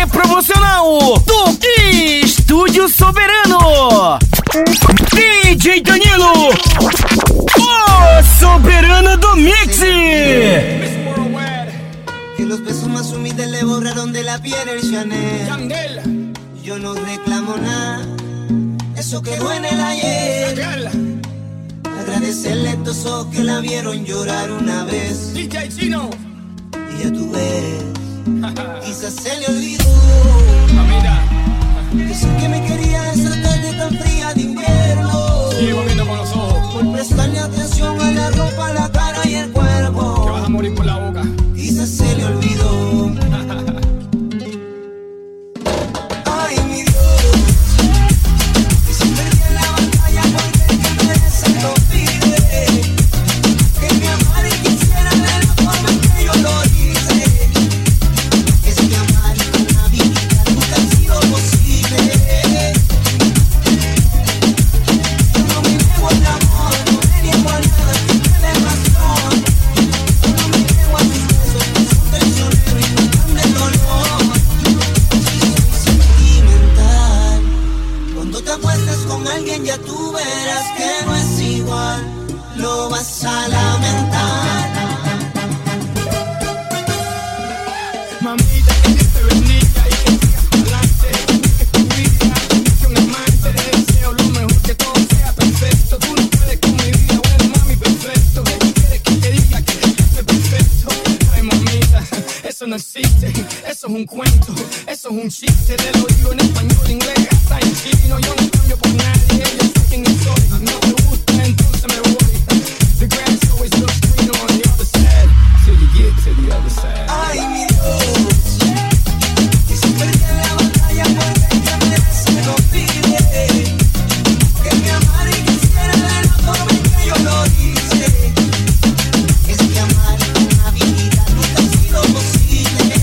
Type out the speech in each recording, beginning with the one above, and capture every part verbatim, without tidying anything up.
turnê promocional do Estúdio Soberano. D J Danilo, o soberano do mix. Que los besos más humildes le borraron de la piel el Chanel. Yo no reclamo nada, eso quedó en el ayer. Agradecerle a estos ojos que la vieron llorar una vez. D J Chino. Y ya tú ves, quizás se le olvidó. Dicen que me quería esa tarde tan fría de invierno. Sigue volviendo con los ojos. Por prestarle atención a la ropa, la cara y el cuerpo. Que vas a morir por la boca. Quizás se le olvidó. Ay, mi Dios, que se perdió en la batalla porque el que merece lo pide. Que me amara y quisiera de la forma en que yo lo hice. Es que amar con una vida nunca ha sido posible. Yo no me niego al amor, no me niego a nada que me dé pasión. Yo no me niego a tus besos, que son traicioneros y me dan de dolor. Soy sentimental. Cuando te acuestes con alguien ya tú verás que no es igual. Lo vas a lamentar. Mamita, que Dios te bendiga y que sigas adelante. Que tu vida sea un amante. Te deseo lo mejor, que todo sea perfecto. Tú no puedes con mi vida, bueno, mami, perfecto. Que tú quieres que te diga que es perfecto. Ay, mamita, eso no existe. Eso es un cuento, eso es un chiste. Te lo digo en español, inglés, hasta en chino. Yo no cambio por nadie, yo sé quién soy. No te gusta, entonces me voy. The grass always looks greener on the other side. Till you get to the other side. Ay, mi Dios, que se perdió en la batalla porque el que merece lo pide. Que me amara y quisiera de la forma en que yo lo hice. Es que amar con una vida nunca ha sido posible.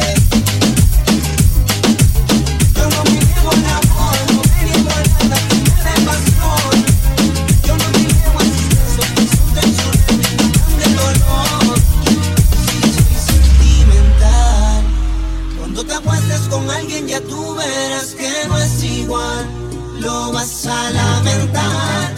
Yo no me niego al amor, no me niego a nada que me dé pasión. Yo no me niego a tus besos que son traicioneros y me dan de dolor. Soy sentimental. Cuando te acuestes con alguien ya tú verás que no es igual. Lo vas a lamentar.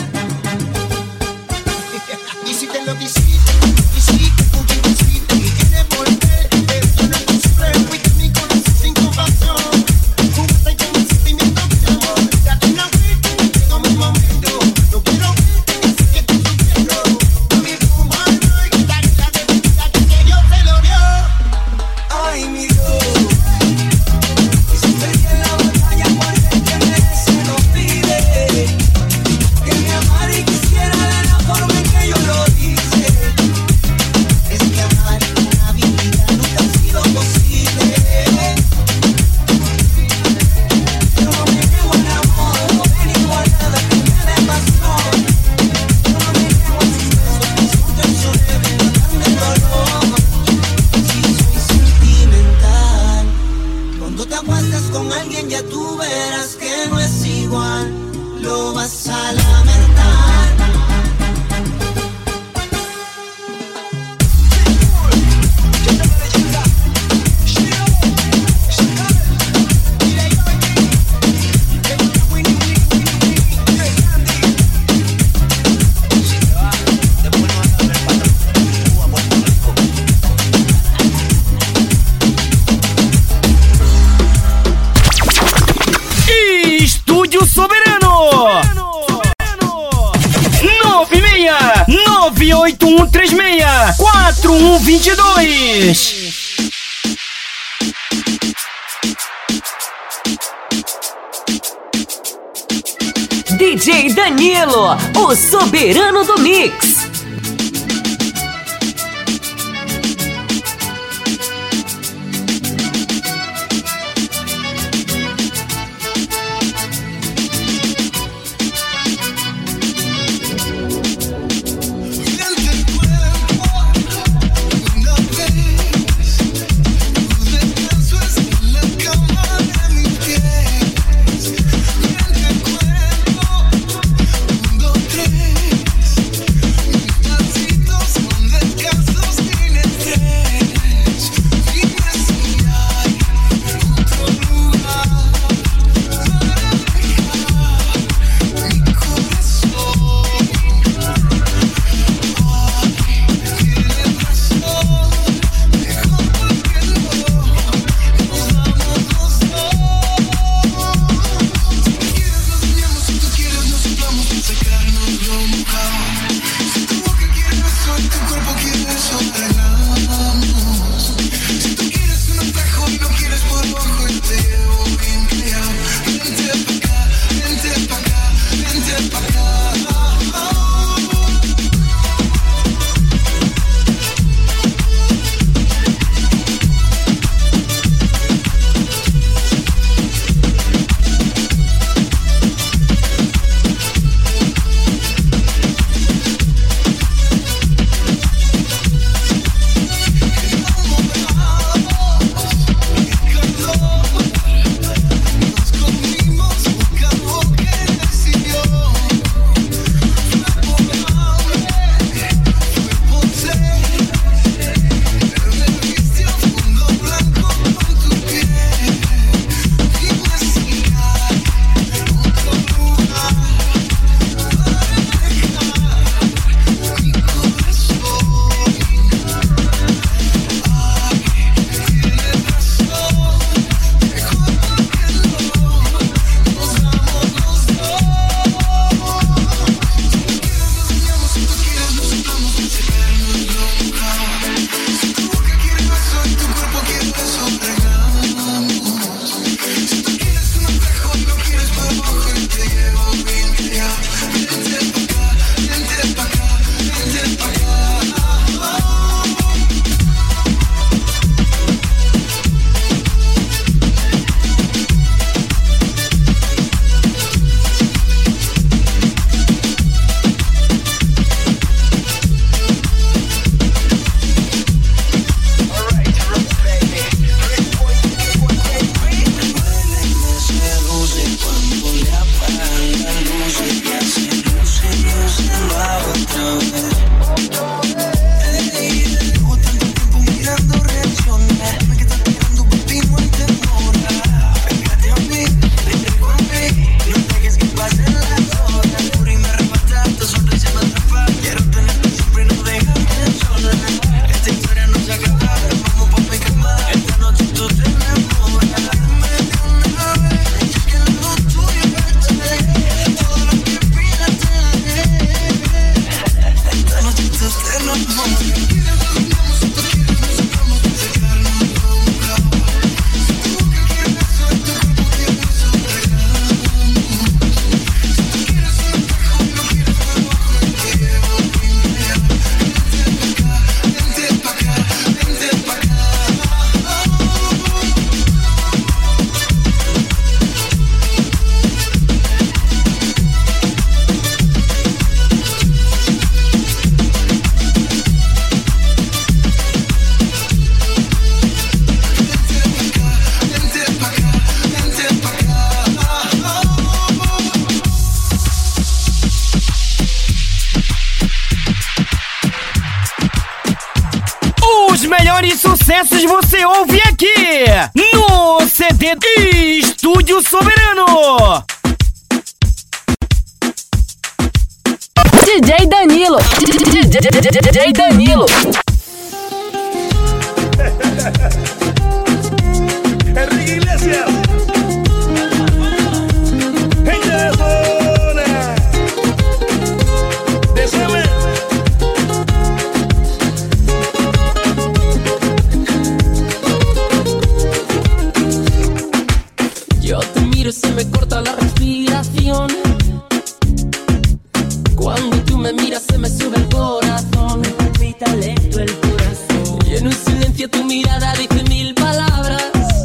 Y si te lo quisiste, quisiste con quien quisiste y quieres volver, pero yo no es posible. Fuiste mi corazón sin compasión. Jugaste con mis sentimientos de amor. Date una vuelta y llegó mi momento. No quiero verte, que sé que estoy sufriendo. Mami, fumando y quitarle la bebida que Dios te lo dio. Ay, mi Dios, que se perdió en la batalla porque el que merece lo pide. Que me amara y quisiera de la forma en que yo lo hice. Es que amar con una vida nunca ha sido posible. Yo no me niego al amor, no me niego a nada que me dé pasión. Yo no me niego a tus besos que son traicioneros y me dan de dolor. Si soy sentimental. Cuando te acuestes con alguien ya tú verás que no es igual. Lo vas a lamentar. Estúdio Soberano. nove seis nove oito um três seis quatro um dois dois. D J Danilo, o soberano do mix. Uno, tres. sucessos você ouve aqui no C D Estúdio Soberano. D J Danilo. D J Danilo. Enrique Iglesias. Gente de zona. Decime. Yo te miro y se me corta la respiración. Cuando tú me miras se me sube el corazón. Me palpita lento el corazón. Y en un silencio tu mirada dice mil palabras.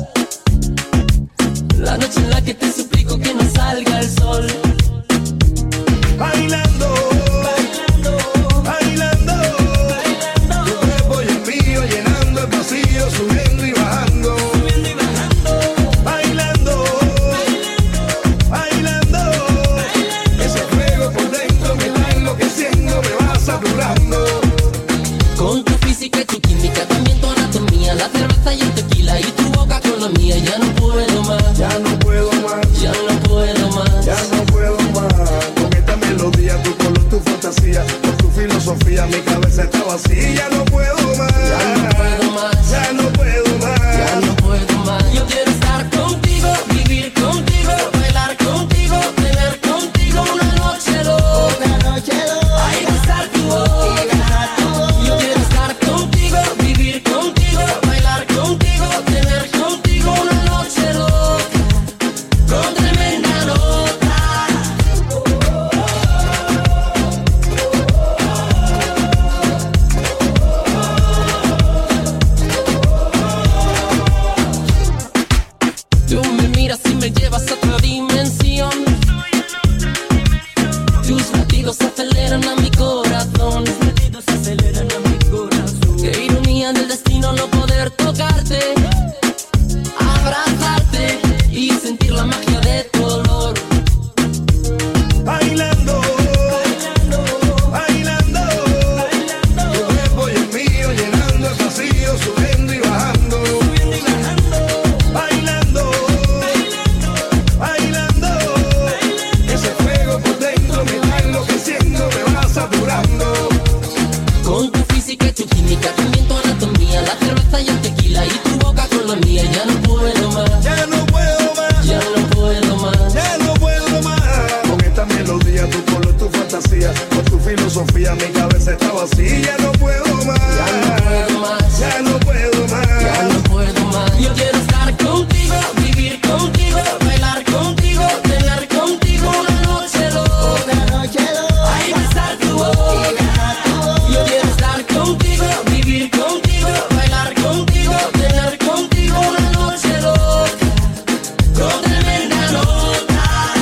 La noche en la que te suplico que no salga el sol. Bailando, bailando, bailando, bailando. Tu cuerpo y el mío llenando el vacío, subiendo y bajando, subiendo y bajando. Bailando, bailando, bailando, bailando. Ese fuego por dentro me está enloqueciendo, me va saturando. Con tu física y tu química, también tu anatomía, la cerveza y el tequila y tu boca con la mía. Ya no puedo más, Ya no puedo más, ya no puedo más. ya no puedo más. Con esta melodía, tu color, tu fantasía, con tu filosofía, mi cabeza está vacía. Ya no puedo más, Ya no puedo más, ya no puedo más. ya no puedo más. Yo quiero estar contigo, vivir contigo, bailar contigo, tener contigo una noche loca. Ahí va a estar tu boca. Yo quiero estar contigo, vivir contigo, bailar contigo, tener contigo una noche loca. Con tremenda nota. Tú me miras y me llevas a otra dimensión. Tus latidos aceleran a mi corazón. Tus latidos aceleran a mi corazón. Qué ironía del destino no poder tocarte, abrazarte y sentir la magia de tu olor. Bailando, bailando, bailando, bailando. Tu cuerpo y el mío llenando el vacío, subiendo y bajando, subiendo y bajando. Bailando, bailando, bailando, bailando. Ese fuego por dentro me está enloqueciendo, me va saturando. Con tu física y tu química, también tu anatomía, la cerveza y el tequila y tu boca con la mía. Ya no puedo más, Ya no puedo más, ya no puedo más. ya no puedo más. Con esta melodía, tu color, tu fantasía, con tu filosofía, mi cabeza está vacía. Ya no puedo más, Ya no puedo más, ya no puedo más. ya no puedo más. Yo quiero estar contigo, vivir contigo, bailar contigo, tener contigo una noche loca. Ahí va a estar tu boca. Yo quiero estar contigo, vivir contigo, bailar contigo, tener contigo una noche loca. Con tremenda nota.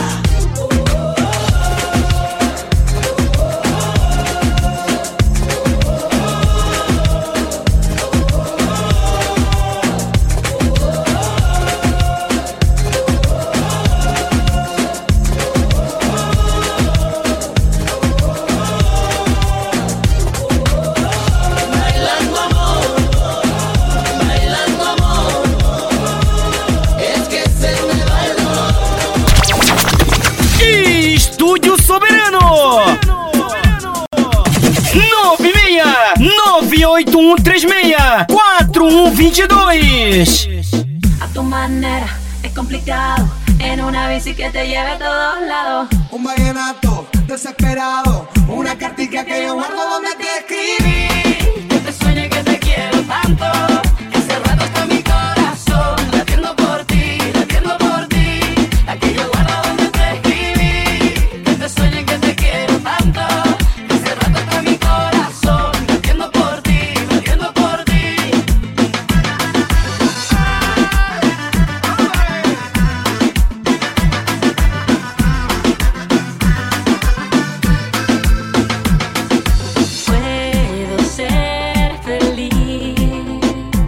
Bailando amor, bailando amor, es que se me va el dolor. Estúdio Soberano. nove seis nove oito um três seis quatro um dois dois. A tu manera es complicado en una bici que te lleve a todos lados. Un vallenato desesperado, una cartica que yo guardo donde te escribí. Que te sueñe que te quiero tanto, que hace rato está mi corazón latiendo por ti, latiendo por ti. La que yo guardo donde te escribí. Que te sueñe que te quiero tanto, que hace rato está mi corazón latiendo por ti, latiendo por ti. Puedo ser feliz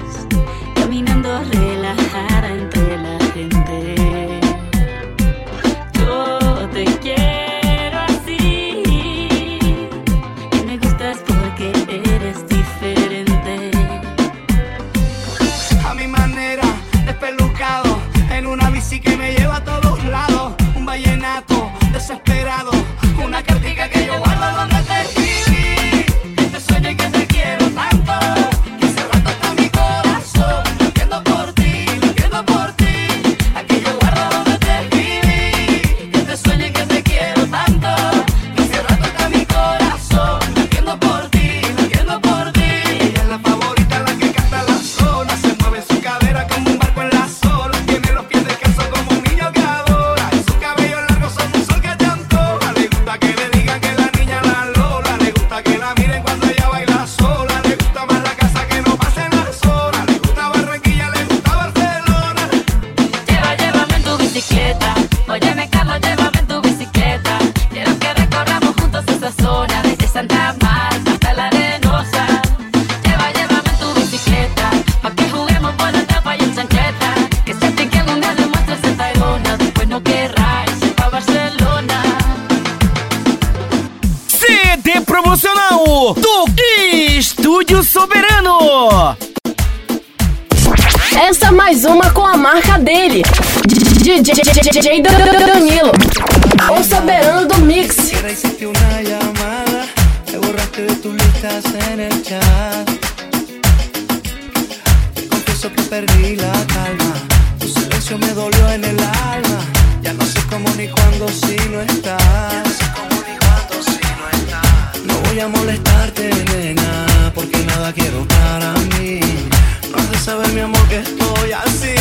Sensacional do Estúdio Soberano. Essa é mais uma com a marca dele, D J Danilo, o soberano do mix. Hiciste una llamada, te borraste de tus listas en el chat. Confieso que perdí la calma, tu silencio me dolió en el alma. Ya no sé cómo ni cuándo si no estás. Ya no sé cómo ni cuándo si no estás. No voy a molestarte, nena, porque nada quiero para mí. No has de saber, mi amor, que estoy así,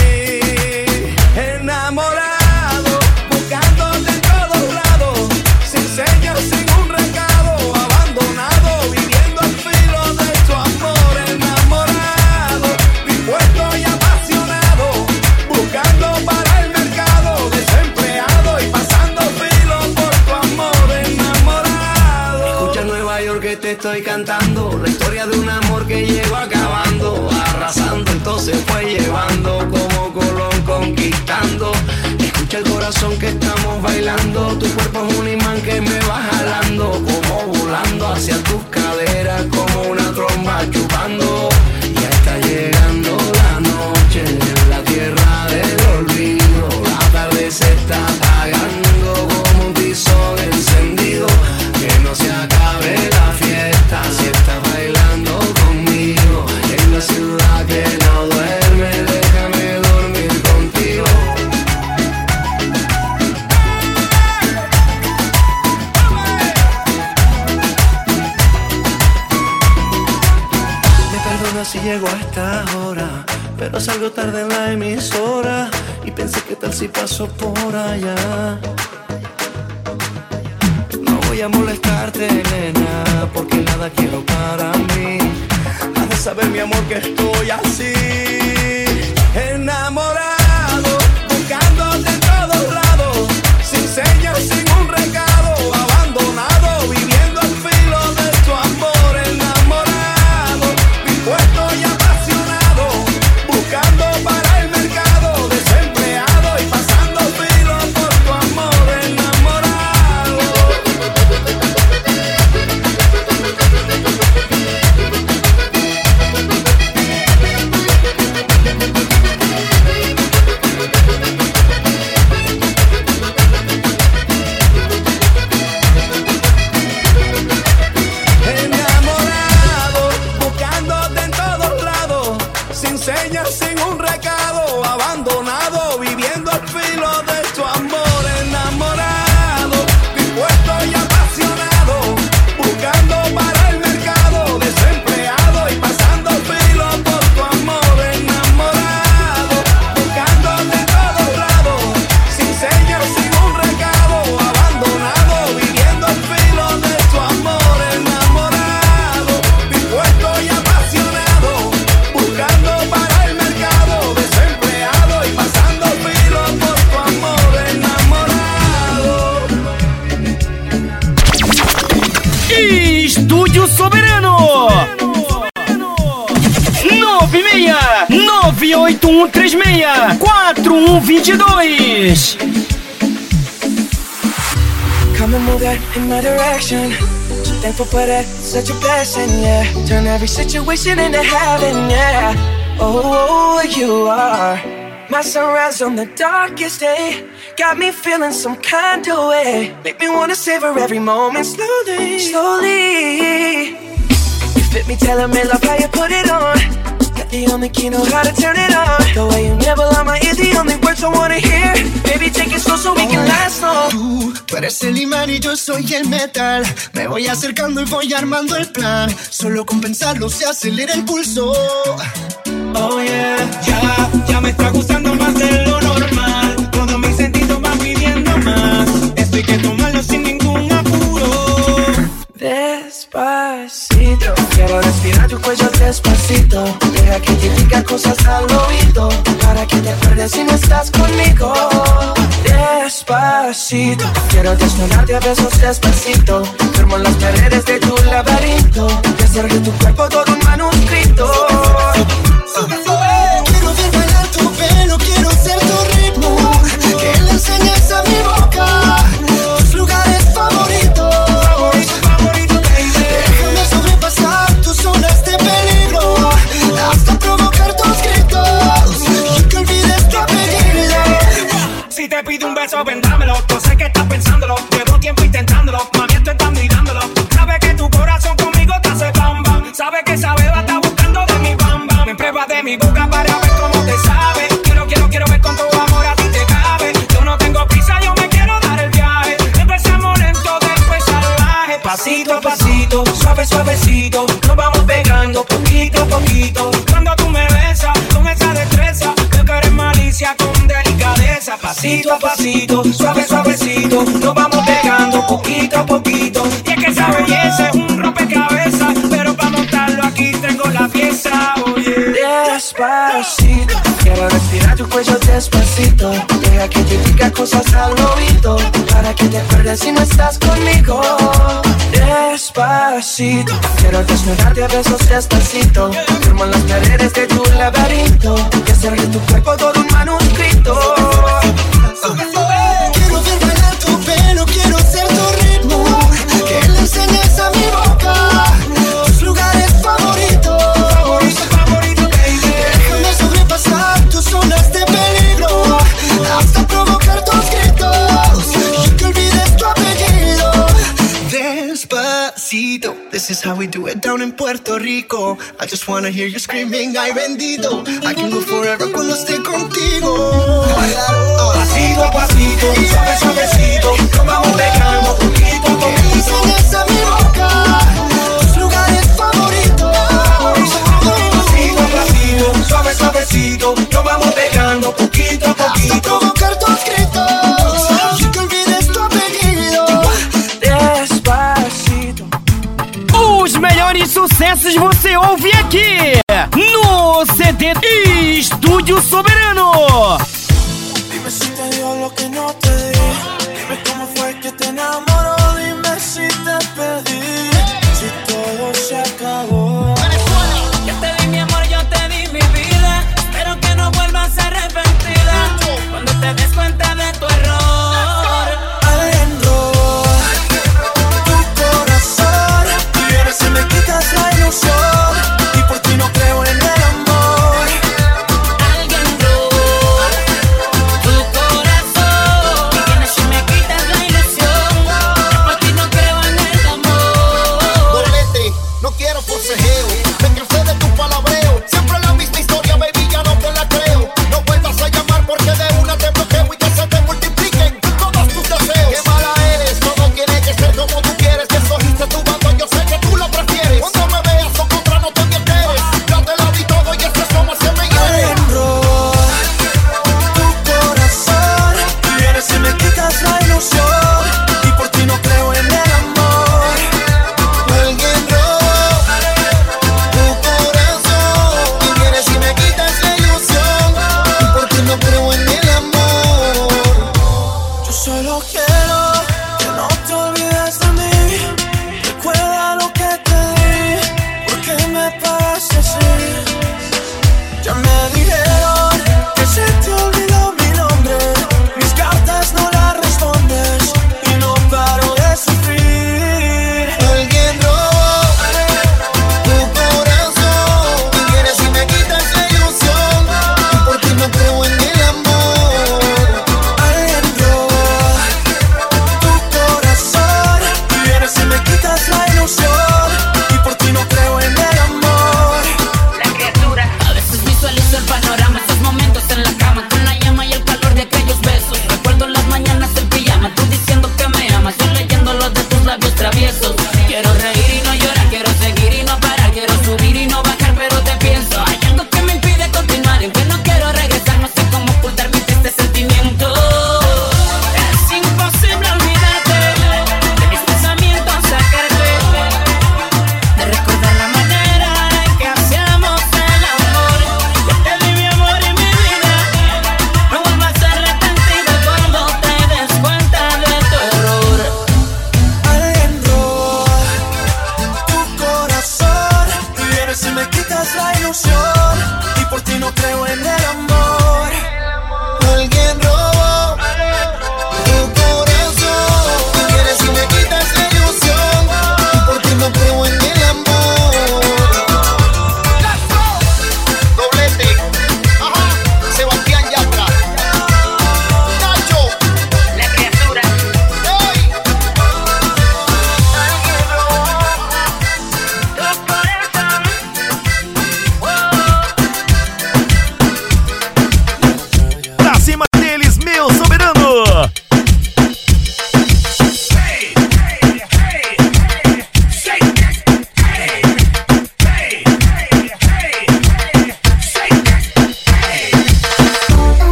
enamorado, buscándote en todos lados, sin señas, sin un recado, abandonado, viviendo al filo de tu amor, enamorado, dispuesto y apasionado, buscando para el mercado, desempleado y pasando filo por tu amor, enamorado. Escucha Nueva York que te estoy cantando, la historia de un amor que llegó acabando, arrasando, entonces fue llevando como Colón conquistando. Escucha el corazón que estamos bailando, tu cuerpo es un imán que me va jalando, como volando hacia tus caderas, como una tromba chupando. Ya está llegando la noche en la tierra del olvido, la tarde se está apagando como un tizón encendido. Que no se acabe la fiesta si estás bailando conmigo en la ciudad que no duerme, déjame dormir contigo. Me perdona si llego a esta hora, pero salgo tarde en la emisora y pensé que tal si paso por allá. No voy a molestarte, nena, porque nada quiero para mí. Has de saber, mi amor, que estoy así, enamorado, buscándote en todos lados, sin señas, sin un recado, abandonado, viviendo al filo de tu amor, enamorado, dispuesto y apasionado, buscando para el mercado, desempleado y pasando filo por tu amor, enamorado. Enamorado, buscándote en todos lados, sin señas, sin un recado, abandonado, viviendo al filo de tu amor, enamorado, dispuesto y apasionado, buscando para el mercado, desempleado y pasando filo por tu amor, enamorado, buscándote en todos lados, sin señas, sin un recado, abandonado, viviendo al filo de tu amor, enamorado, dispuesto y apasionado, buscando para el mercado, desempleado y pasando filo por tu amor, enamorado. Estúdio Soberano. nove seis nove oito um três seis quatro um dois dois. Come and move that in my direction. So thankful for that, such a blessing, yeah. Turn every situation into heaven, yeah. Oh, you are my sunrise on the darkest day. Got me feeling some kind of way. Make me wanna savor every moment slowly, slowly. You fit me, telling me love how you put it on. Got the only key, know how to turn it on. The way you never lie my ear, the only words I wanna hear. Baby, take it slow so we can last long. Tú, tú eres el imán y yo soy el metal. Me voy acercando y voy armando el plan. Solo con pensarlo se acelera el pulso. Oh yeah, ya, ya me está gustando más de lo normal. Todos mis sentidos van pidiendo más. Esto hay que tomarlo sin ningún apuro. Despacito, quiero respirar tu cuello despacito. Deja que te diga cosas al oído, para que te acuerdes si no estás conmigo. Despacito, quiero desnudarte a besos despacito. Firmo las paredes de tu laberinto, y hacer de tu cuerpo todo un manuscrito. Quiero ver bailar tu pelo, quiero ser tu ritmo. Que le enseñes a mi boca tus lugares favoritos. te pide un beso, vendámelo. Yo sé que estás pensándolo, llevo tiempo intentándolo. Mami, esto estás mirándolo. Sabes que tu corazón conmigo te hace bam bam. Sabes que esa beba está buscando de mi bam bam. Me prueba de mi boca para ver cómo te sabe. Quiero, quiero, quiero ver con tu amor a ti te cabe. Yo no tengo prisa, yo me quiero dar el viaje. Empezamos lento, después salvaje. Pasito a pasito, suave, suavecito. Nos vamos pegando poquito a poquito. Cuando tú me besas con esa destreza, yo que eres malicia con delicadeza. Pasito a pasito, suave, suavecito. Nos vamos pegando poquito a poquito. Y es que esa belleza es un rompecabezas, pero para montarlo aquí tengo la pieza. Oye, Despacito, quiero respirar tu cuello despacito. Deja que te diga cosas al oído, para que te acuerdes si no estás conmigo. Despacito, quiero desnudarte a besos despacito. Firmo las paredes de tu laberinto y hacer de tu cuerpo todo un manuscrito. Quiero ver bailar tu pelo, quiero ser tu ritmo. Que le enseñes a mi boca tus lugares favoritos. Déjame sobrepasar tus zonas de peligro, hasta provocar tus gritos y que olvides tu apellido. Despacito, this is how we do it down in Puerto Rico. I just wanna hear you screaming, ay bendito. I can go forever cuando esté contigo. pasito a pasito, suave, suavecito. Nos vamos pegando poquito a Que poquito. enseñes a mi boca tus lugares favoritos. Pasito a pasito, suave, suavecito. Nos vamos pegando poquito a Hasta poquito. provocar tus gritos y que olvides tu apellido. Despacito. Os melhores sucessos você ouve aqui no C D Estúdio Soberano. Dime si te dio lo que no te di. Dime cómo fue que te enamoró. Dime si te pedí. Si todo se acabó. Yo te di mi amor, yo te di mi vida. Espero que no vuelvas arrepentida cuando te des cuenta de tu error. Adentro tu corazón, y ahora si me quitas la ilusión y por ti no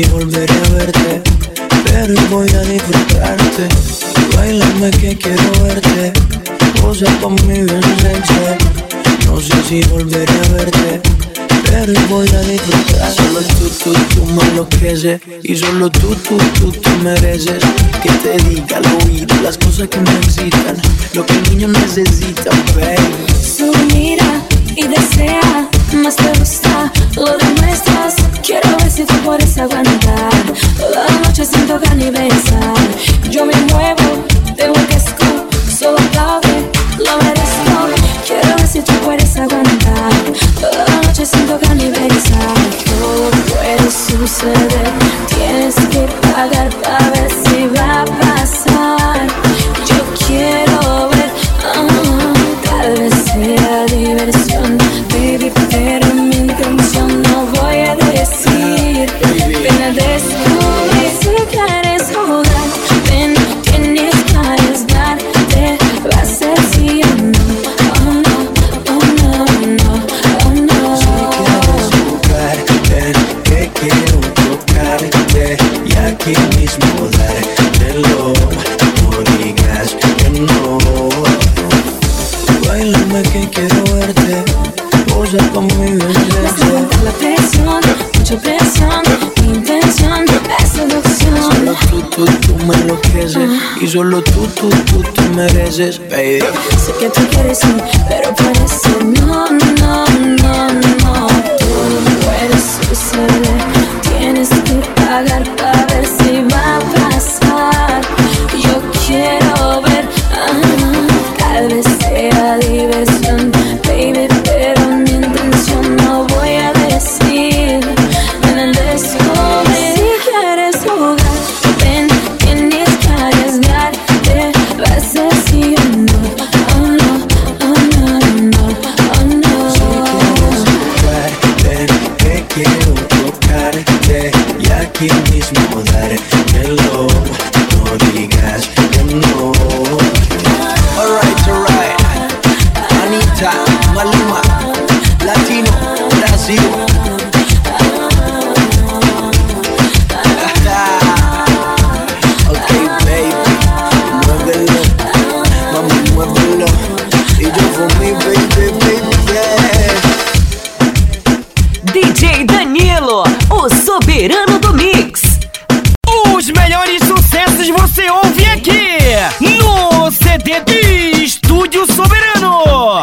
volveré a verte, pero voy a disfrutarte. Bailame que quiero verte, posa conmigo en sexo. No sé si volveré a verte, pero voy a disfrutar. Solo tú, tú, tú me enloqueces, y solo tú, tú, tú, tú mereces que te diga al oído las cosas que me excitan, lo que el niño necesita, baby. Solo mira y desea, más te gusta, lo demuestras. Quiero ver si tú puedes aguantar toda la noche sin tocar ni besar. Yo me muevo, te enloquezco, solo aplaude, lo merezco. Quiero ver si tú puedes aguantar toda la noche sin tocar ni besar. Todo puede suceder, tienes que pagar para ver si va a pasar. Yo quiero ver, uh, tal vez sea diversión, baby, pero mi intención no voy a decir. Ven a descubrir si quieres jugar, ven, tienes que arriesgarte, va a ser sí o no. Oh no, oh no, no, oh no. Si quieres jugar, ven, que quiero tocarte y aquí mismo dártelo. No digas que no. Bailame que quiero verte, posa conmigo en sexo. La presión, mucha presión, mi intención es seducción. Solo tú, tú, tú me enloqueces, y solo tú, tú, tú, tú mereces, baby. Sé que tú quieres ir, pero puede ser no, no, no, no. Todo puede suceder, tienes que pagar para ver si va a pasar. Yo quiero ver, ah, tal vez sea diversión, baby, pero mi intención no voy a decir. En el descubrir, si quieres jugar, ven, tienes que arriesgarte, va a ser sí o no. Oh no, oh no, no, oh no. Si quieres jugar, ven, que quiero tocarte y aquí mismo dártelo. No digas que no. Alright, alright. Anita, Maluma, Latino, Brasil. Ok, baby, muévelo, mami, muévelo. Y yo for me, baby, baby, yeah. D J Danilo, o soberano do mix. Os melhores sucessos você ouve aqui no C D de Estúdio Soberano.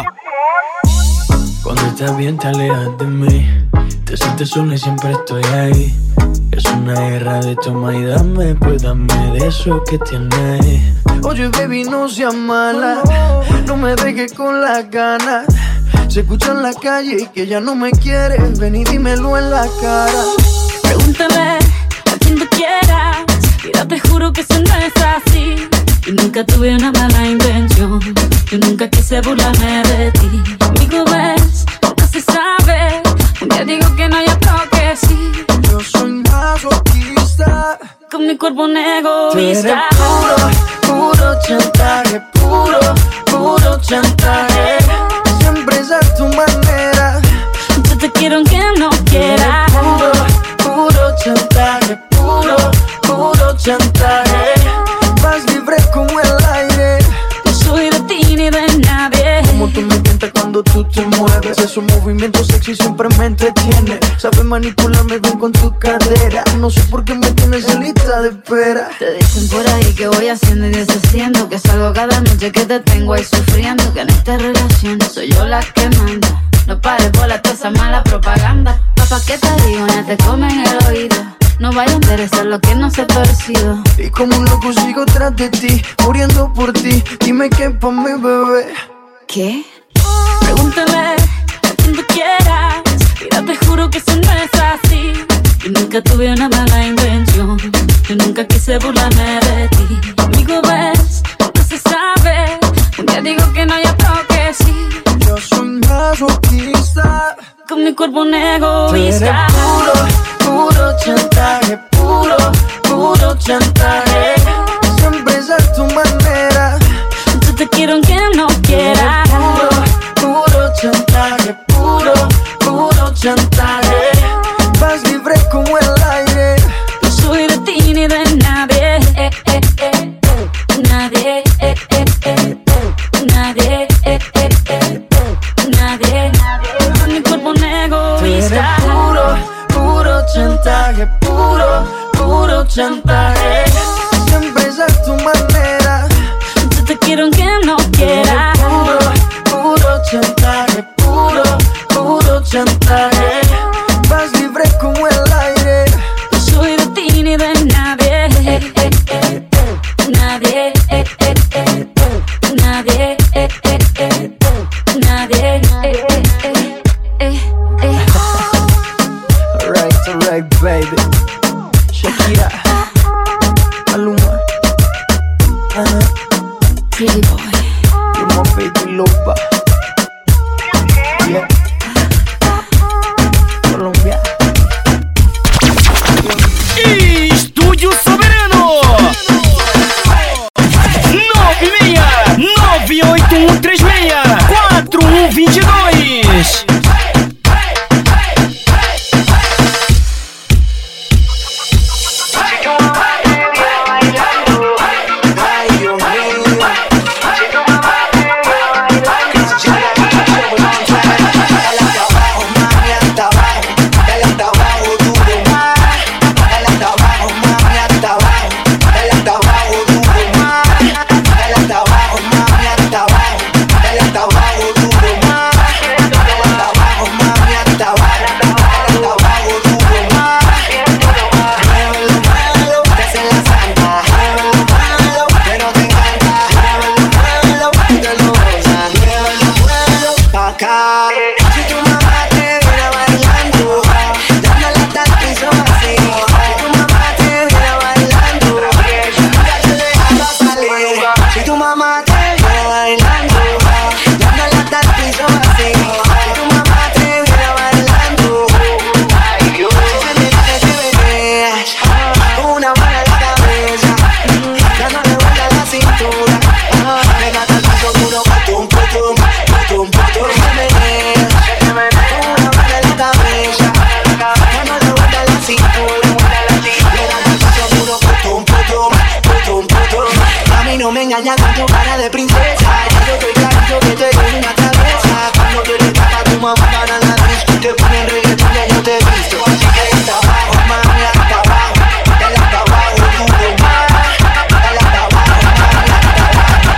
Cuando estás bien te alejas de mí, te sientes sola y siempre estoy ahí. Es una guerra de toma y dame, pues dame de eso que tienes. Oye baby, no seas mala, no me dejes con las ganas. Se escucha en la calle y que ya no me quieres, ven y dímelo en la cara. Pregúntale a quien tú quieras, mira, te juro que eso no es así. Yo nunca tuve una mala intención, yo nunca quise burlarme de ti. Conmigo ves, nunca se sabe, un día digo que no, y otro que sí. Yo soy masoquista, con mi cuerpo un tú eres egoísta. puro, puro chantaje, puro, puro chantaje. Siempre es a tu manera. Yo te quiero aunque no quieras. Puro, puro chantaje, puro, puro chantaje. Vas libre como el aire. No soy de ti ni de nadie. Como tú me tientas cuando tú te mueves. Esos movimientos sexy siempre me entretiene. Sabes manipularme bien con tu cadera. No sé por qué me tienes en lista de espera. Te dicen por ahí que voy haciendo y deshaciendo, que salgo cada noche que te tengo ahí sufriendo, que en esta relación soy yo la que manda. No pares bola toda esa mala propaganda. Papá, ¿qué te digo? Ya te comen el oído. No vaya a interesar lo que no se ha torcido. Y como un loco sigo tras de ti, muriendo por ti. Dime qué pa' mi bebé. ¿Qué? Pregúntale a quien tú quieras, mira, te juro que eso no es así. Yo nunca tuve una mala intención, yo nunca quise burlarme de ti. Conmigo ves, nunca se sabe, un día digo que no, y otro que sí. Yo soy masoquista, con mi cuerpo un tú eres egoísta. puro, puro chantaje, puro, puro chantaje. Siempre es a tu manera. Yo te quiero aunque no quieras. Puro, puro chantaje, puro, puro chantaje. Vas libre como el aire. chantaje. Siempre es a tu manera. Yo te quiero aunque no quieras. Puro, puro chantaje. Puro, puro chantaje. Vas libre como el aire. No soy de ti ni de nadie. Eh, eh, eh, eh. Nadie. Eh, eh, eh. Nadie. Eh, eh, eh. Nadie. Eh, eh, eh. Eh, eh. Alright, alright, baby. Shakira, Maluma, uh-huh. Pretty boy. You're my baby lover. Yeah. Colombia. Estúdio Soberano nove seis nove oito um três seis quatro um dois dois. No me engañas con tu cara de princesa. Yo estoy clarito que te doy una cabeza. Cuando tú eres tapa, tu mamá gana la disco. Te ponen reggaetón, ya yo te he visto. Así que hasta abajo, mami, hasta abajo. Dale hasta abajo, duro más. Dale hasta abajo, mami, hasta abajo.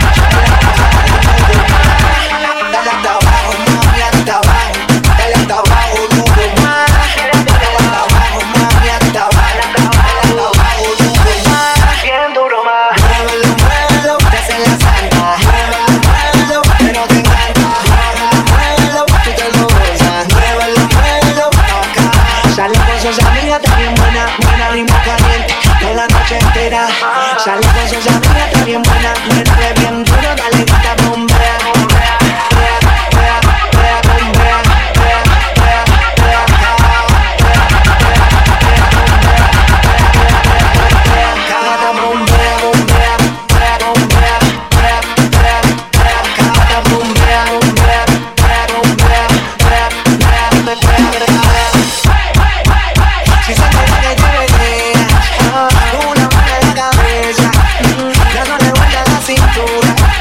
Dale hasta abajo, mami, hasta abajo. Dale hasta abajo, duro más. Dale hasta abajo, mami, hasta abajo. Dale hasta abajo, duro más. Bien duro más. Sus amigas está bien buena, buena, ritmo caliente, toda la noche entera. Sale con sus amigas, está bien buena, métele bien duro, dale gata, bombea, bombea, brea, brea, brea, bombea, brea, brea, brea, gata, bombea, bombea, brea, bombea, brea, brea, brea, gata, bombea, bombea, brea, bombea, brea, brea, brea, brea. Si se te va que te venía, una mano en la cabeza, dándole vuelta a la cintura.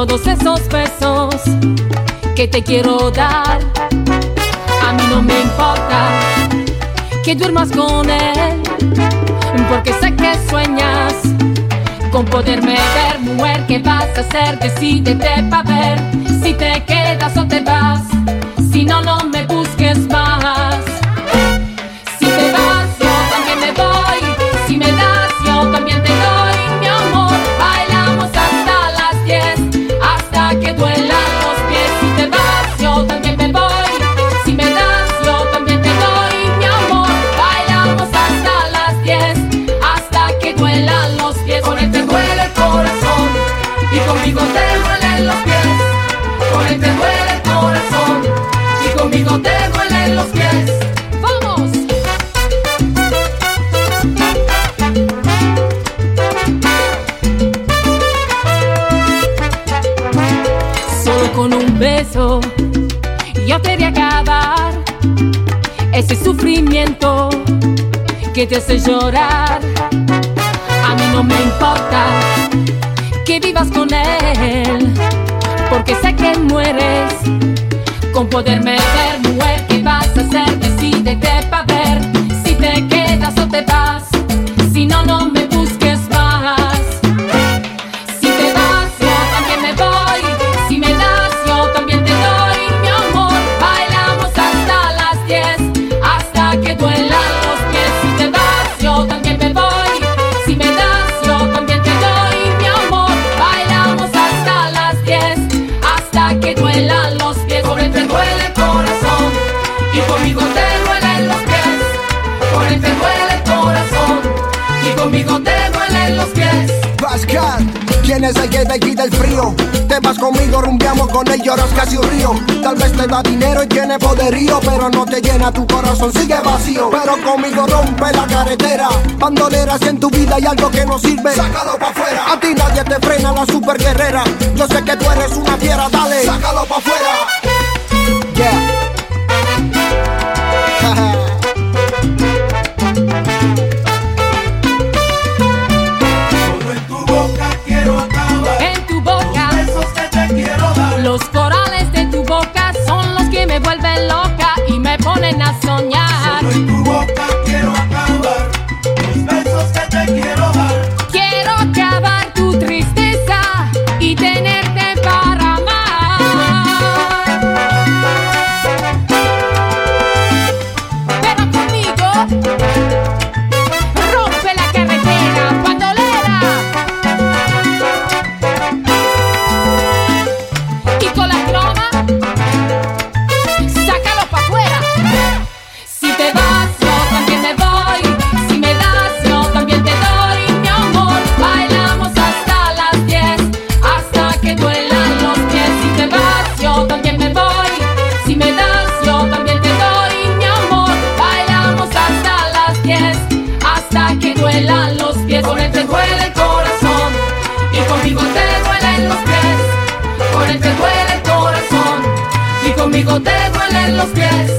todos esos besos que te quiero dar. A mí no me importa que duermas con él, porque sé que sueñas con poderme ver. Mujer, ¿qué vas a hacer? Decídete pa' ver si te quedas o te vas. Si no, no me busques más. Si te vas, yo también me voy. Si me das, yo también te doy. Mi amor, bailamos hasta las diez, hasta que duelan los pies. Si te vas, yo también me voy. Si me das, yo también te doy. Mi amor, bailamos hasta las diez, hasta que duelan los pies. Con él te duele el corazón y conmigo te duelen los pies. Con él te duele el corazón y conmigo te duelen los pies. ¡Vamos! Solo con un beso yo te haré acabar ese sufrimiento que te hace llorar. A mí no me importa que vivas con él, porque sé que mueres con poderme ver. Mujer, ¿qué vas a hacer? Decídete pa' ver si te quedas o te vas. Si no, no me busques más. Si te vas, yo también me voy. Si me das, yo también te doy. Mi amor, bailamos hasta las diez, hasta que duelan los pies. Si te vas, yo también me voy. Si me das, yo también te doy. Mi amor, bailamos hasta las diez, hasta que duelan los pies. Por él te duele el corazón y conmigo te duelen los pies. Por él te duele el corazón y conmigo te duelen los pies. Pascal, ¿quién es el que te quita el frío? Te vas conmigo, rumbeamos con él, lloras casi un río. Tal vez te da dinero y tiene poderío, pero no te llena, tu corazón sigue vacío. Pero conmigo rompe la carretera. Bandolera, si en tu vida hay algo que no sirve, sácalo pa' afuera. A ti nadie te frena, la super guerrera. Yo sé que tú eres una fiera, dale, sácalo pa' afuera. Yeah. En tu boca, los corales de tu boca son los que me vuelven loca y me ponen a soñar. Solo en tu boca quiero acabar los besos que te quiero dar. Quiero acabar tu tristeza y tenerte para amar. Pero conmigo rompe la carretera, bandolera. Y con la croma, sácalo pa' afuera. Si te vas, yo también me voy. Si me das, yo también te doy. Mi amor, bailamos hasta las diez, hasta que duelan los pies. Si te vas, yo también me voy. Si me das, yo también te doy. Mi amor, bailamos hasta las diez, hasta que duelan los pies. Con él te duele el corazón y conmigo te duelen los pies. Con él te duele el corazón y conmigo te duelen los pies.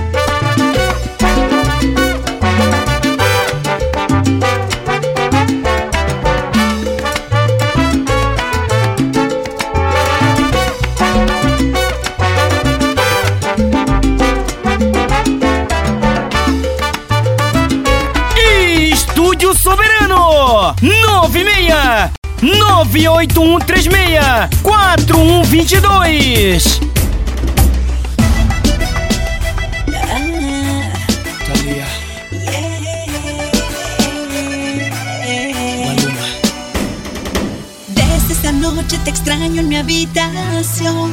Estúdio Soberano nove seis nove oito um três seis quatro um dois dois. Desde esta noche te extraño en mi habitación.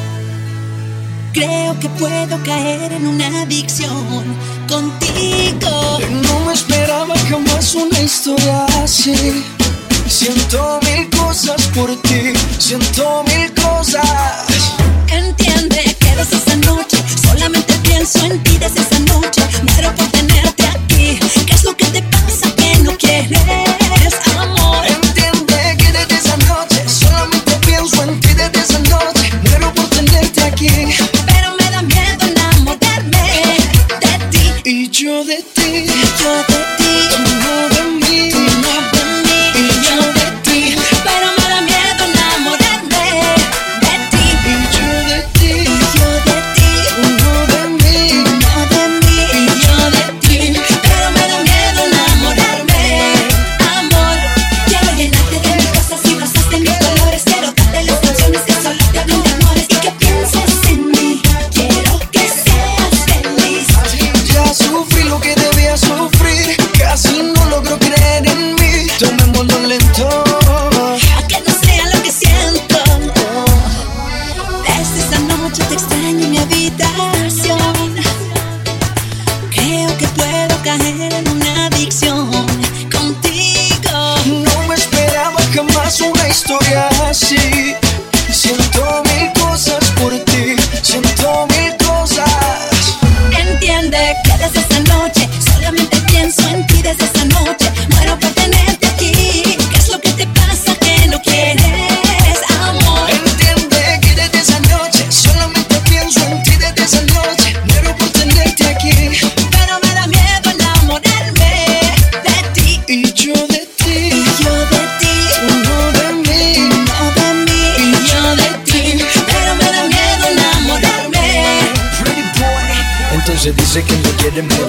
Creo que puedo caer en una adicción contigo. No me esperaba jamás una historia así. Siento mil cosas por ti, siento mil cosas. Entiende que desde esa noche solamente pienso en ti. Desde esa noche muero por tenerte aquí. ¿Qué es lo que te pasa que no quieres amor? Entiende que desde esa noche solamente pienso en ti. Desde esa noche muero por tenerte aquí. Pero me da miedo enamorarme de ti. Y yo de ti, yo de ti, tú no de mí, tú no de mí. y yo de ti. Pero me da miedo enamorarme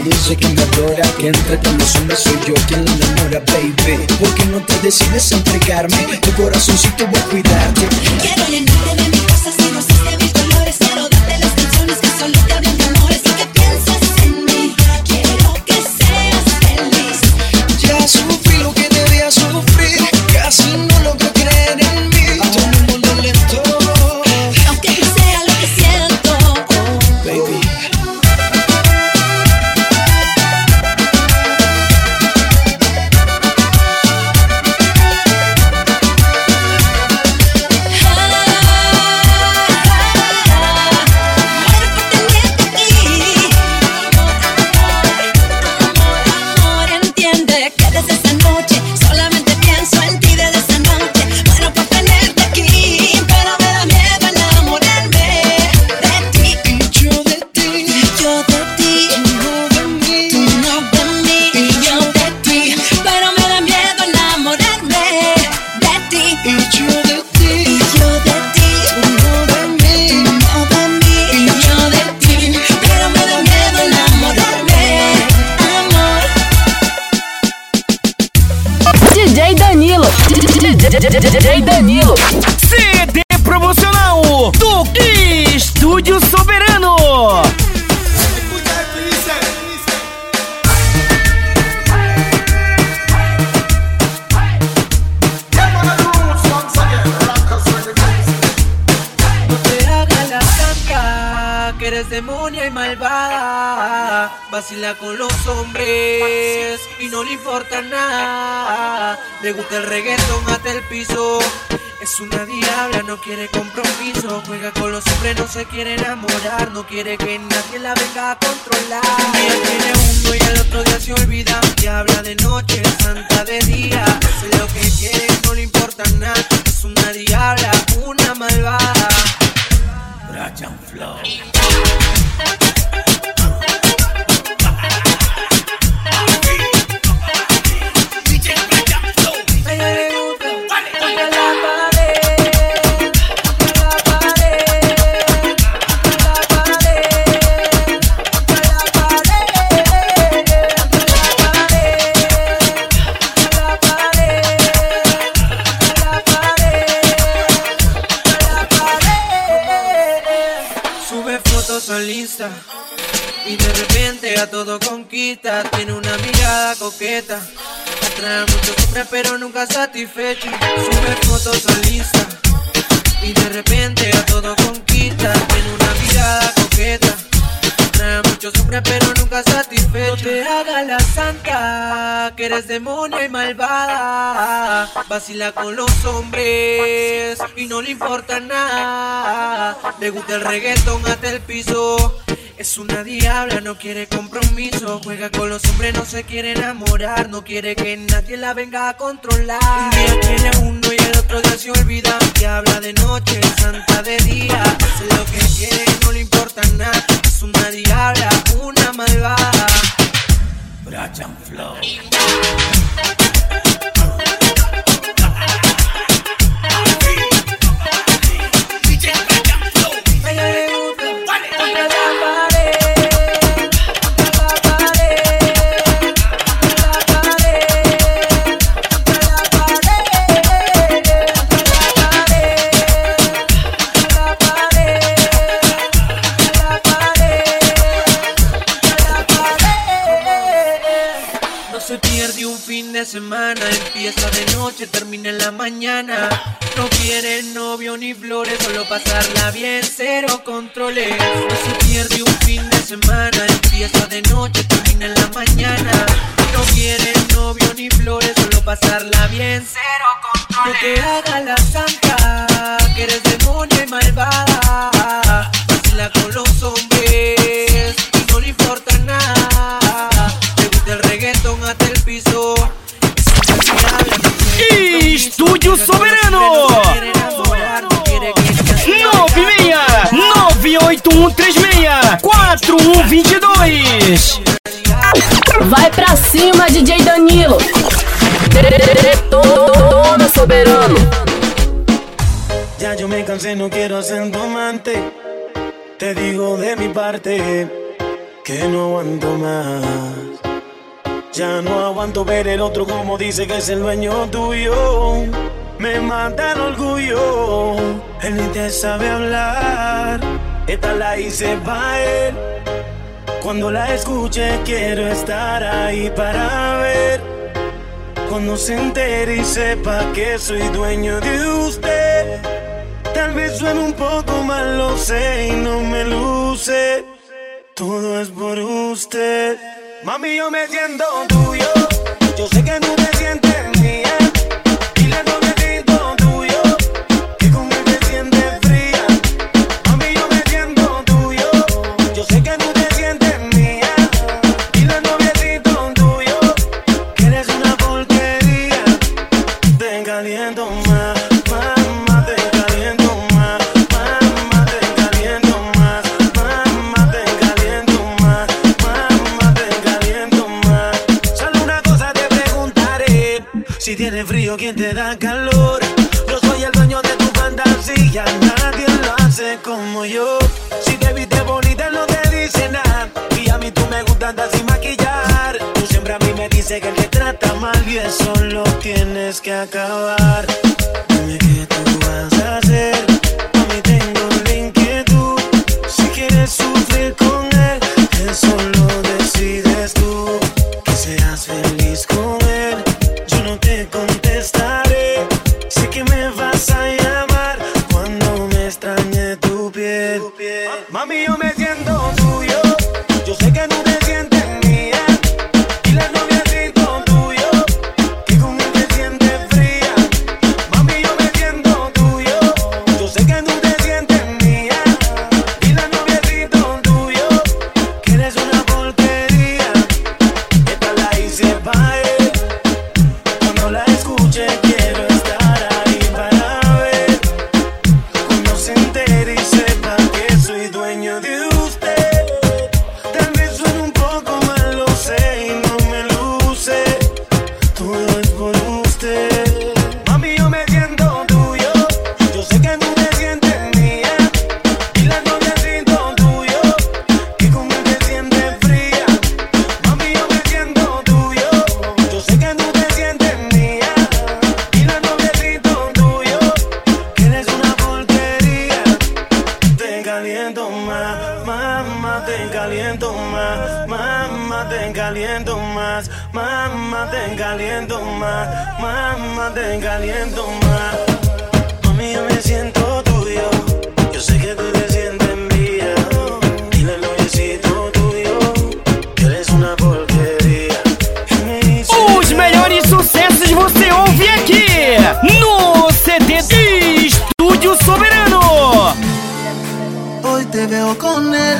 dice que me adora, que entre tantos hombres soy yo quien la enamora, baby. ¿Por qué no te decides a entregarme? Tu corazoncito voy a cuidarte. Quiero llenarte de mis cosas y gozarte de mis colores. Quiero darte las canciones que solo te hablan de amores y que pienses en mí. Quiero que seas feliz. Ya sufrí lo que debía sufrir, casi no logro creer en mí. Todo el mundo lento, Aunque no sea lo que siento, baby. amor, entiende que desde esa noche solamente pienso en ti. Desde esa noche muero por tenerte aquí, pero me da miedo enamorarme de ti. Y yo de ti, Yo de ti, no de mí. tú no de mí. Y yo de ti, pero me da miedo enamorarme de ti. Y yo de ti, Y yo de ti, no de mí. no de mí. Y yo de ti, pero me da miedo enamorarme, amor. D J Danilo. D J Danilo. C D promocional do Estúdio Soberano. Escucha esto y dice, dice. No te hagas la santa, que eres demonia y malvada. Vacila con los hombres y no le importa nada. Le gusta el reggaetón hasta el piso. Es una diabla, no quiere compromiso. Juega con los hombres, no se quiere enamorar. No quiere que nadie la venga a controlar. Un día tiene uno y el otro día se olvida. Diabla de noche, santa de día. Hace lo que quiere, no le importa nada. Es una diabla, una malvada. Brian Flow. A ella le gusta contra la pared, contra la pared, contra la pared, contra la pared, contra la pared, contra la pared, contra la pared. Sube fotos al Insta y de repente a todo conquista. Tiene una mirada coqueta, atrae a muchos hombres pero nunca satisfecho. Sube fotos al Insta y de repente a todo conquista. Tiene una mirada coqueta, atrae a muchos hombres pero nunca satisfecho. No te hagas la santa, que eres demonio y malvada. Vacila con los hombres y no le importa nada. Le gusta el reggaetón hasta el piso. Es una diabla, no quiere compromiso. Juega con los hombres, no se quiere enamorar. No quiere que nadie la venga a controlar. Un día tiene uno y el otro día se olvida. Diabla de noche, santa de día. Hace lo que quiere, no le importa nada. Es una diabla, una malvada. Brian Flow. A ella le gusta contra la pared, contra la pared, contra la pared, contra la pared, contra la pared, contra la pared, contra la pared. No se pierde un fin de semana, empieza de noche, termina en la mañana. No quiere novio ni flores, solo pasarla bien, cero controles. No se pierde un fin de semana, empieza de noche, termina en la mañana. No quiere novio ni flores, solo pasarla bien, cero controles. No te hagas la santa, que eres demonio y malvada. Vacila con los hombres y no le importa nada. Le gusta el reggaetón hasta el piso. Estúdio Soberano. nove seis nove oito um três seis quatro um dois dois. Vai pra cima, D J Danilo. Detona Soberano. Ya yo me cansé, no quiero ser tu amante. Te digo de mi parte que no aguanto más. Ya no aguanto ver el otro como dice que es el dueño tuyo. Me mata el orgullo, él ni te sabe hablar. Esta la hice pa' él. Cuando la escuche quiero estar ahí para ver. Cuando se entere y sepa que soy dueño de usted. Tal vez suene un poco mal, lo sé, y no me luce. Todo es por usted. Mami, yo me siento tuyo. Yo sé que tú te sientes mía. Dile a tu besito tuyo que con él te sientes fría. Mami, yo me siento tuyo. Yo sé que tú te sientes mía. Dile a tu besito tuyo que eres una porquería. Te caliento más, mamá, te caliento más. Mamá, te caliento más. Mamá, te caliento más. Mamá, te caliento más. Solo una cosa te preguntaré: si tienes frío, ¿quién te da calor? Yo soy el dueño de tu fantasía, nadie lo hace como yo. Si te viste bonita, no te dice nada. Y a mí tú me gustas andar sin maquillar. Tú siempre a mí me dices que el que trata mal, y eso lo tienes que acabar. Dime qué tú vas a hacer. A mí tengo la inquietud. Si quieres sufrir con él, eso lo decides tú. Que seas feliz con él, yo no te contestaré. Sé que me vas a llamar cuando me extrañe tu piel. Mami, yo me siento tuyo. Yo sé que tú te sientes mía. Dile al noviecito tuyo que con él te sientes fría. Mami, yo me siento tuyo. Yo sé que tú te sientes mía. Dile al noviecito tuyo que eres una porquería. Esta la hice pa' él. Cuando la escuche quiero estar ahí para ver. Cuando se entere y sepa que soy dueño de usted. Tal vez suene un poco mal, lo sé, y no me luce. Todo es por usted. Mami, yo me siento tuyo. Yo sé que tú te sientes mía. Dile al noviecito tuyo que con él te sientes fría. Mami, yo me siento tuyo. Yo sé que tú te sientes mía. Dile al noviecito tuyo que eres una porquería. Te caliento más, mamá, te caliento más. Mamá, te caliento más. Mamá, te caliento más. Mamá, te caliento más. Mami, yo me siento tuyo. Yo sé que tú te sientes mía. Dile al noviecito tuyo que eres una porquería. Os melhores sucessos você ouve aqui no C D Estúdio Soberano. Hoy te veo con él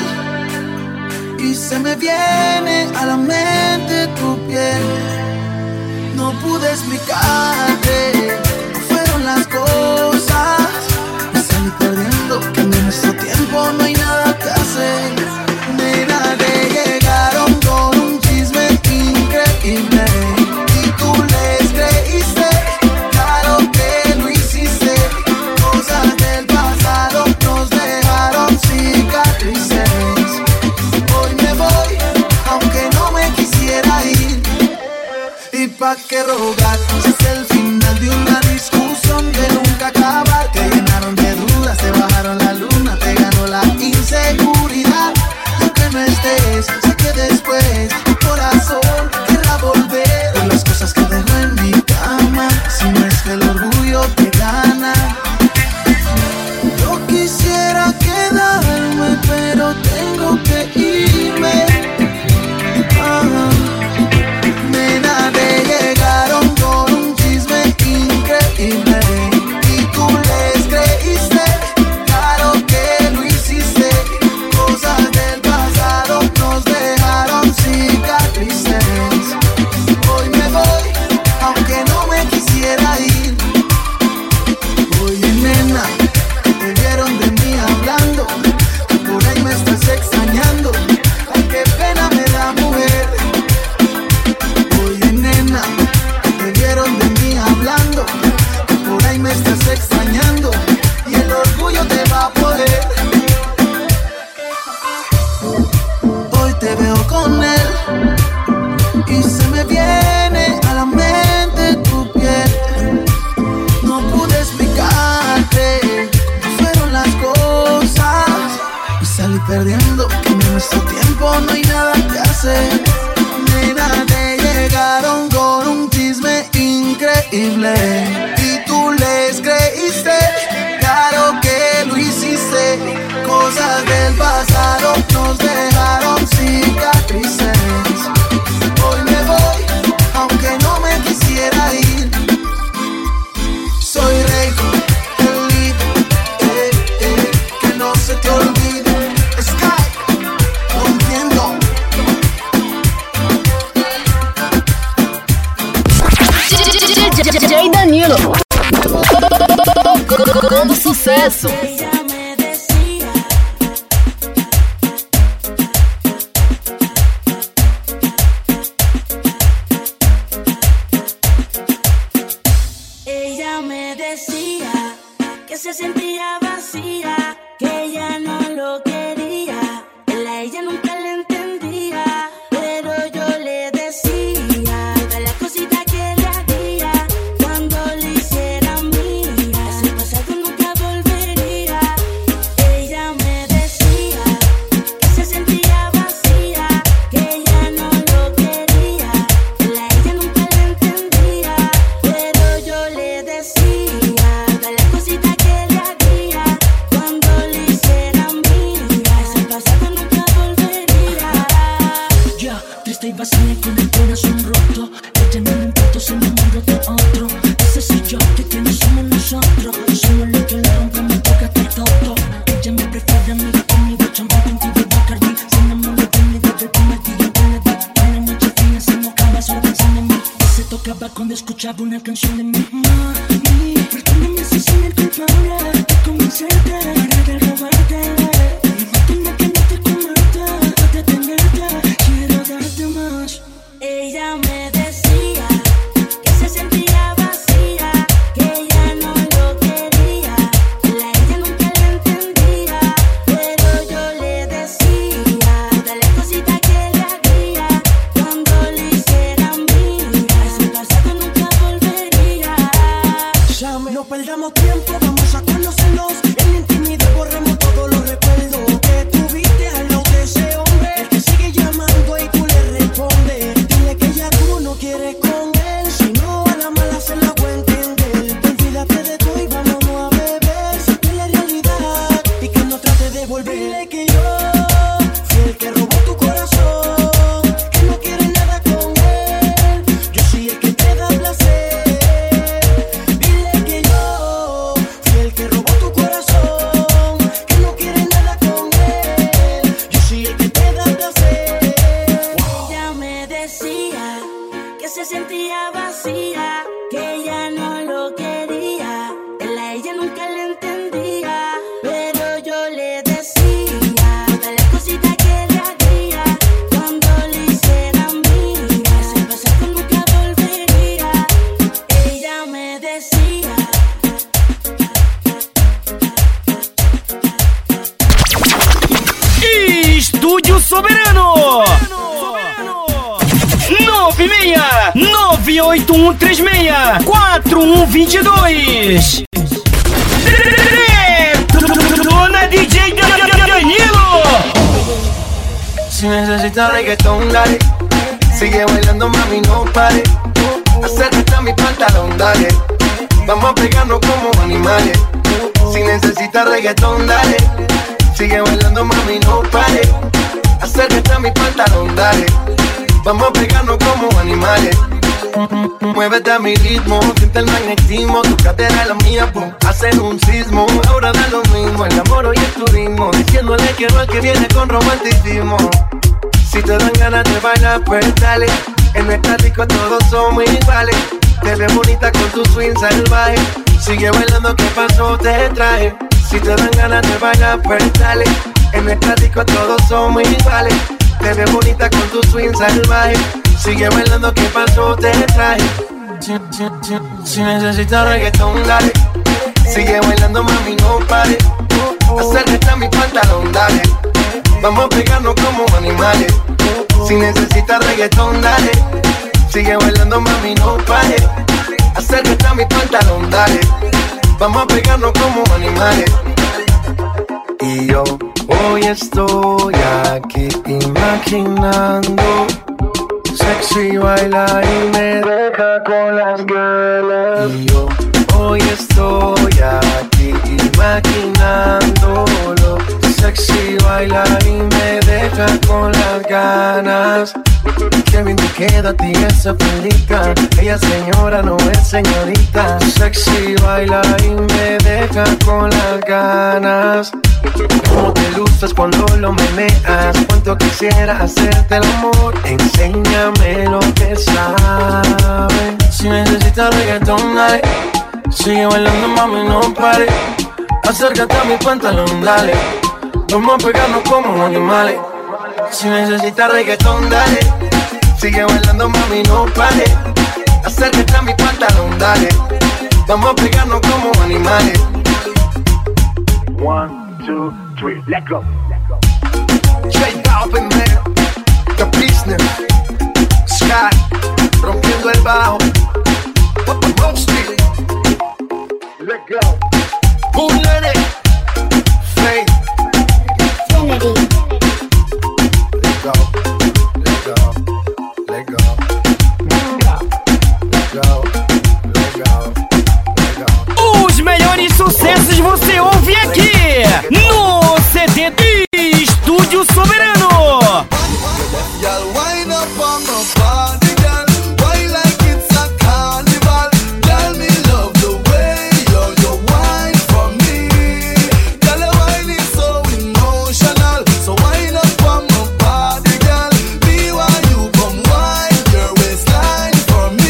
y se me viene a la mente tu piel. No pude explicarte, fueron las cosas. Me salí perdiendo, que en nuestro tiempo no hay nada que hacer. Nena, te llegaron con un chisme increíble y tú les creíste. Claro que lo hiciste. Cosas del pasado nos dejaron cicatrices. Hoy me voy, aunque no me quisiera ir. ¿Y pa' qué rogar? Si es el final de una discusión de nunca acabar. Te llenaron de dudas, te bajaron la luna, te ganó la inseguridad. Y aunque no estés, sé que después tu corazón querrá volver por las cosas que dejó en mi cama. Si no es que el orgullo te gana. Yo quisiera quedarme, pero tengo que irme. Ah. Nena, te llegaron con un chisme increíble y tú le increíble. Y tú les creíste, claro que lo hiciste. Cosas del pasado nos dejaron cicatrices. Hoy me voy, aunque no me quisiera ir. Soy rey, el lead, eh, eh, que no se te olvide. Sky, rompiendo. D J Danilo. Tocando sucesso. Ella me decía que se sentía vacía, que ella no lo quería. Él a ella nunca le entendía, pero yo le decía de las cositas que le hacía cuando le hiciera mía. Ese pasado nunca volvería. Ella me decía que se sentía vacía, que ella no lo quería. Él a ella nunca le entendía, pero yo le decía de las cositas que le hacía cuando le hiciera mía. Ese pasado nunca volvería. Ya, triste y vacía con el corazón roto. Ella no le importa, se enamoró de otro. Ese soy yo, que tiene somos nosotros. Somos los que le rompemos porque está todo. Ella me prefiere amiga conmigo, champán contigo, Bacardi. Se enamoró de mí desde el primer día que le di. En la noche fría se mojaba solo pensando en mí. Y se tocaba cuando escuchaba una canción de mí. Mami, perdóname si soy el culpable de convencerte, de robarte. Tengo que no te comerte, de tenerte, quiero darte más. Ella me decía que se sentía vacía, que ella no lo quería. Él a ella nunca le entendía, pero yo le decía de las cositas que le hacía cuando le hiciera mía. Ese pasado nunca volvería. Llame, no perdamos tiempo, vamos a conocernos. En la intimidad borremos todos los recuerdos que tuviste al lado de ese hombre. Él te sigue llamando y tú le respondes. Dile que ya tú no quieres con él. Si no, a la mala se la voy a entender. Olvídate de todo y vámonos a beber. Siente la realidad y que no trate de volver. Dile que yo fui el que robó tu corazón, que no quieres nada con él. Yo soy el que te da placer. Dile que yo fui el que robó tu corazón, que no quieres nada con él. Yo soy el que te da placer. Ella me decía que se sentía vacía, que ella no lo quería. Él a ella nunca le entendía, pero yo le decía de las cositas que le hacía cuando le hiciera mía. Ese pasado nunca volvería. Ella me decía. Estúdio Soberano. nove seis nove oito um três seis quatro um dois dois. Dona D J Danilo. Si necesitas reggaetón, dale. Sigue bailando, mami, no pare. Acércate a mi pantalón, dale. Vamos a pegarnos como animales. Si necesitas reggaetón, dale. Sigue bailando, mami, no pare. Acércate a mi pantalón, dale. Vamos a pegarnos como animales. Muévete a mi ritmo, siente el magnetismo. Tu cadera es la mía, pum, hacen un sismo. Ahora da lo mismo, el amor y el turismo. Diciéndole que no es que viene con romanticismo. Si te dan ganas de bailar, pues dale. En nuestra disco todos somos iguales. Te ves bonita con tu swing salvaje. Sigue bailando, ¿qué pasó? Te traje. Si te dan ganas de bailar, pues dale. En nuestra disco todos somos iguales. Te ves bonita con tu swing salvaje. Sigue bailando, ¿qué pasó? Te traje. Si, si, si, si necesitas reggaetón, dale. Sigue bailando, mami, no pare. Acércate a mi pantalón, dale. Vamos a pegarnos como animales. Si necesitas reggaetón, dale. Sigue bailando, mami, no pare. Acércate a mi pantalón, dale. Vamos a pegarnos como animales. Y yo hoy estoy aquí imaginando sexy baila y me deja con las ganas. Y yo hoy estoy aquí imaginándolo. Sexy baila y me deja con las ganas. Qué bien te queda a ti esa faldita. Ella señora no es señorita. Sexy baila y me deja con las ganas. Cómo te luces cuando lo meneas. Cuánto quisiera hacerte el amor. Enséñame lo que sabes. Si necesitas reggaetón, dale. Sigue bailando, mami, no pare. Acércate a mi pantalón, dale. Vamos a pegarnos como animales. Si necesitas reggaetón, dale. Sigue bailando, mami, no pare. Acércate a mi pantalón, dale. Vamos a pegarnos como animales. One, two, three, let go. J Balvin, man. The Business. Sky. Rompiendo el bajo. Wall Street. Let go. Bullet. Faith. Trinity. Let go. Let go. Let go. Let go. Let go. Let go. Os melhores sucessos você ouve aqui no C D Estúdio Soberano. Y'all wind up on my body, girl. Why like it's a carnival? Tell me love the way you you wine for me. Girl, your wine is so emotional. So wind up on my body, girl. Me while you come wine your waistline for me.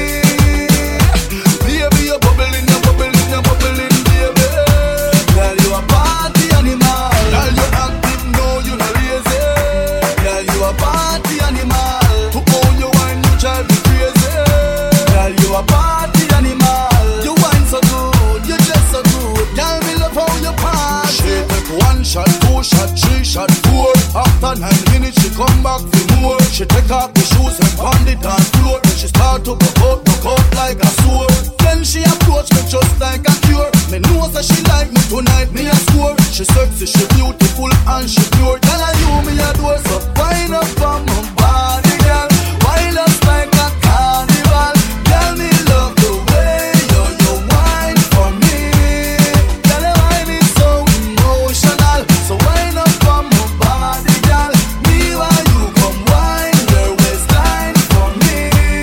Baby, you're bubbling, you're bubbling, you're bubbling, baby. Girl, you a party animal. Girl, you active, no, you not lazy. Girl, you a party animal. To own your wine, you drive me crazy. Girl, you a party animal. You wine so good, you dress so good. Girl, me love how you party. She take one shot, two shot, three shot, four. After nine minutes, she come back for more. She take off the shoes and pound it on floor. Then she start to go out, go out like a sword. Then she approach me just like a cure. Me know that she like me tonight, me a score. She sexy, she beautiful and she pure. Girl, I you me adore, so wind up on my body, girl. Wind up like a carnival. Girl, me love the way you you wine for me. Girl, your wine is so emotional. So wind up on my body, girl. Me while you come wine your waistline for me.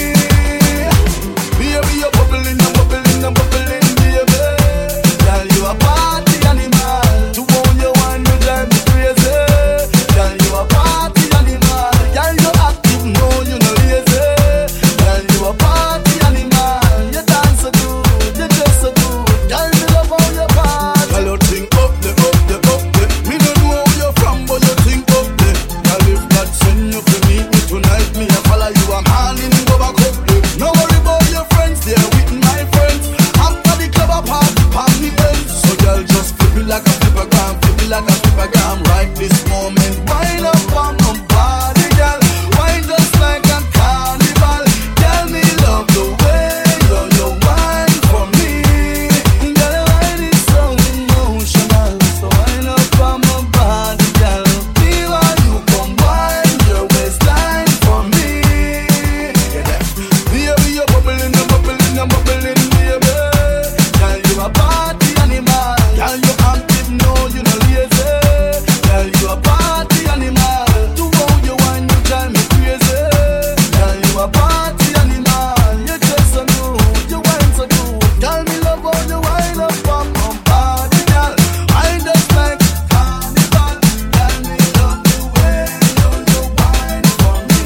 Baby, you're bubbling, you're bubbling, you're bubbling, baby. Girl, you a party animal. To own your wine, you drive me crazy. Girl, you a party animal. Girl, you active, no, you no lazy. Girl, you a party animal. You dance so good, you dress so good. Girl, me love how you party. Girl, you think up the, up the, up the. Me don't know where you're from, but you think up the. Girl, if God send you to meet me tonight, me a follow you, I'm handing go back up the. No worry about your friends, they're with my friends. After the club, I party, party ends. So girl, just flip it like a flippergram, flip it like a flippergram. Right this moment, wind up on my body, girl. Wine just like a carnival. Tell me love the way you you wine for me. Girl, your wine is so emotional. So wind up on my body, girl. Me while you come wine your waistline for me. Baby, you're bubbling, you're bubbling, you're bubbling, baby. Girl, you a party animal. Girl, you active, no, you no lazy. Girl, you a party animal. To own your wine, you drive me crazy. Girl, you a party animal. You dress so good, you wine so good. Girl, me love how you wine up on my body, girl. I just like carnival. Girl, me love the way you you wine for me.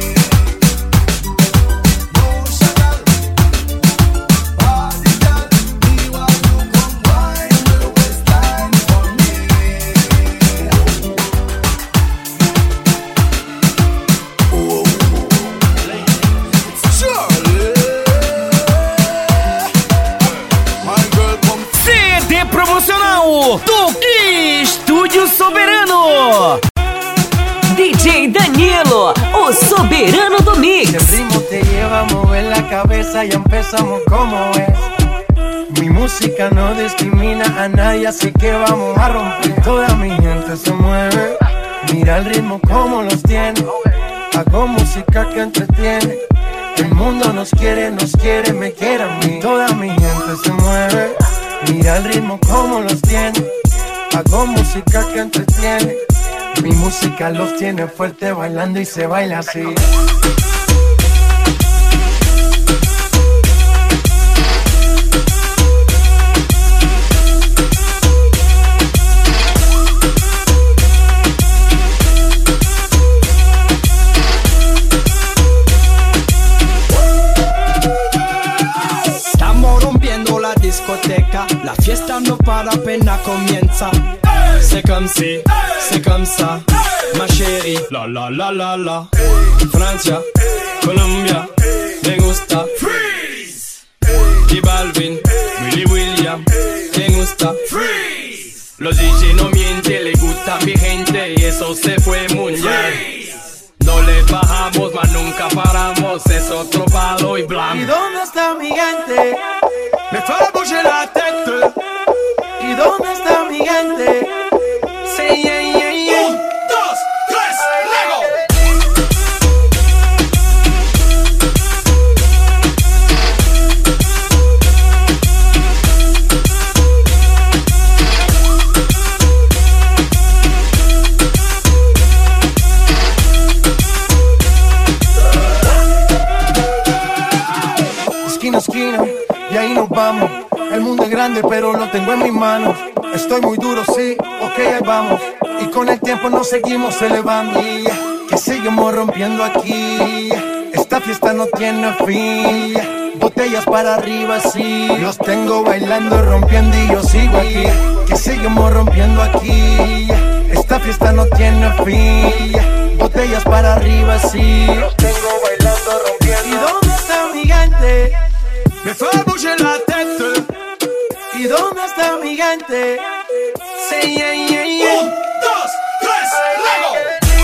Emotional body, girl. Me while you come wine your waistline for me. Charlie, my girl, come C D promocional do Estúdio Soberano. D J Danilo, o soberano do mix. El ritmo te lleva a mover la cabeza y empezamos como es. Mi música no discrimina a nadie, así que vamos a romper. Toda mi gente se mueve. Mira el ritmo como los tiene. Hago música que entretiene. El mundo nos quiere, nos quiere, me quiere a mí. Toda mi gente se mueve. Mira el ritmo como los tiene. Hago música que entretiene. Mi música los tiene fuerte bailando y se baila así. Discoteca, la fiesta no para, apenas comienza. C'est comme si, c'est comme ça, ma chérie. La la la la la. Francia, Colombia, me gusta. Freeze. J Balvin, Willy William, me gusta. Freeze. Los D J no mienten, le gusta a mi gente y eso se fue mundial. No le bajamos, mas nunca paramos, es otro palo y blanco. ¿Y dónde está mi gente? Me fait bouger la tête. ¿Y dónde está mi gente? Sí, yeah, yeah, yeah. Un, dos, tres, Lego. Esquina, esquina. Y ahí nos vamos. El mundo es grande pero lo tengo en mis manos. Estoy muy duro, sí, ok, ahí vamos. Y con el tiempo nos seguimos elevando. Yeah, que seguimos rompiendo aquí. Esta fiesta no tiene fin. Botellas para arriba, sí. Los tengo bailando, rompiendo y yo sigo aquí. Que seguimos rompiendo aquí. Esta fiesta no tiene fin. Botellas para arriba, sí. Los tengo bailando, rompiendo. ¿Y dónde está mi gente? Me fait bouger la tête. ¿Y dónde está mi gente? Sí, yeah, yeah, yeah. Un, dos, tres, Lego.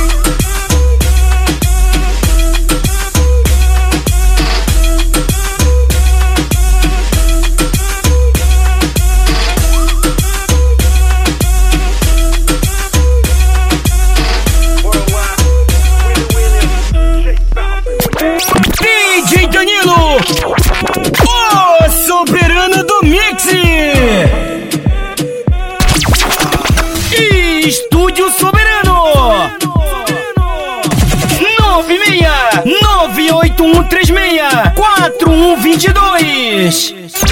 D J Danilo, o soberano do mix. Estúdio Soberano. nove seis nove oito um três seis quatro um dois dois.